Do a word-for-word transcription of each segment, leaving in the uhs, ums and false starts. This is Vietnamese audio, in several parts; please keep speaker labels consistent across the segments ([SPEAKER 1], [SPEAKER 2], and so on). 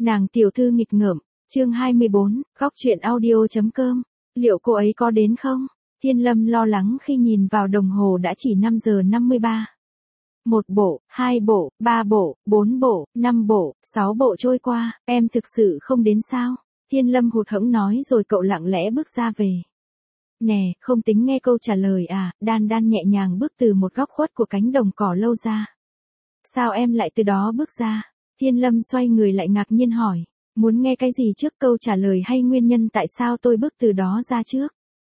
[SPEAKER 1] Nàng tiểu thư nghịch ngợm, chương hai mươi bốn, góc truyện audio.com. Liệu cô ấy có đến không? Thiên Lâm lo lắng khi nhìn vào đồng hồ đã chỉ năm giờ năm mươi ba. Một bộ, hai bộ, ba bộ, bốn bộ, năm bộ, sáu bộ trôi qua, em thực sự không đến sao? Thiên Lâm hụt hẫng nói rồi cậu lặng lẽ bước ra về. Nè, không tính nghe câu trả lời à? Đan Đan nhẹ nhàng bước từ một góc khuất của cánh đồng cỏ lâu ra. Sao em lại từ đó bước ra? Thiên Lâm xoay người lại ngạc nhiên hỏi. Muốn nghe cái gì trước, câu trả lời hay nguyên nhân tại sao tôi bước từ đó ra trước?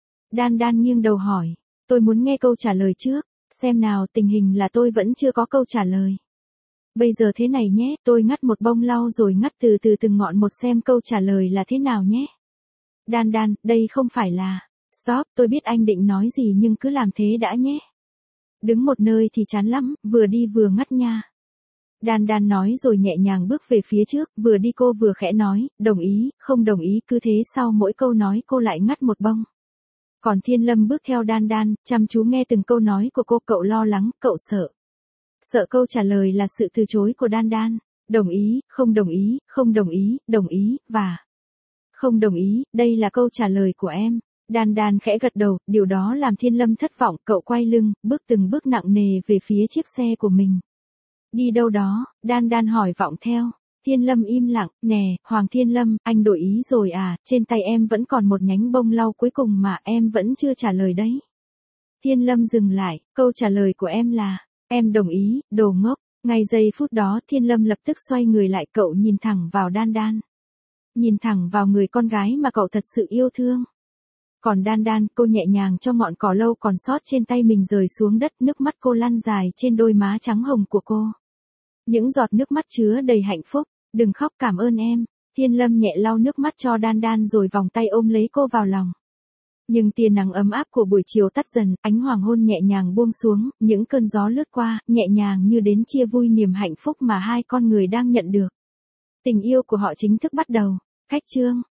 [SPEAKER 1] Đan Đan nghiêng đầu hỏi. Tôi muốn nghe câu trả lời trước. Xem nào, tình hình là tôi vẫn chưa có câu trả lời. Bây giờ thế này nhé, tôi ngắt một bông lau rồi ngắt từ từ từng ngọn một xem câu trả lời là thế nào nhé. Đan Đan, đây không phải là... Stop, tôi biết anh định nói gì nhưng cứ làm thế đã nhé. Đứng một nơi thì chán lắm, vừa đi vừa ngắt nha. Đan Đan nói rồi nhẹ nhàng bước về phía trước, vừa đi cô vừa khẽ nói, đồng ý, không đồng ý, cứ thế sau mỗi câu nói cô lại ngắt một bông. Còn Thiên Lâm bước theo Đan Đan, chăm chú nghe từng câu nói của cô, cậu lo lắng, cậu sợ. Sợ câu trả lời là sự từ chối của Đan Đan. Đồng ý, không đồng ý, không đồng ý, đồng ý, và không đồng ý, đây là câu trả lời của em. Đan Đan khẽ gật đầu, điều đó làm Thiên Lâm thất vọng, cậu quay lưng, bước từng bước nặng nề về phía chiếc xe của mình. Đi đâu đó? Đan Đan hỏi vọng theo. Thiên Lâm im lặng, nè, Hoàng Thiên Lâm, anh đổi ý rồi à, trên tay em vẫn còn một nhánh bông lau cuối cùng mà em vẫn chưa trả lời đấy. Thiên Lâm dừng lại, câu trả lời của em là, em đồng ý, đồ ngốc. Ngay giây phút đó Thiên Lâm lập tức xoay người lại, cậu nhìn thẳng vào Đan Đan. Nhìn thẳng vào người con gái mà cậu thật sự yêu thương. Còn Đan Đan, cô nhẹ nhàng cho ngọn cỏ lâu còn sót trên tay mình rơi xuống đất, nước mắt cô lăn dài trên đôi má trắng hồng của cô. Những giọt nước mắt chứa đầy hạnh phúc. Đừng khóc, cảm ơn em. Thiên Lâm nhẹ lau nước mắt cho Đan Đan rồi vòng tay ôm lấy cô vào lòng. Nhưng tia nắng ấm áp của buổi chiều tắt dần, ánh hoàng hôn nhẹ nhàng buông xuống, những cơn gió lướt qua, nhẹ nhàng như đến chia vui niềm hạnh phúc mà hai con người đang nhận được. Tình yêu của họ chính thức bắt đầu. Khách chương.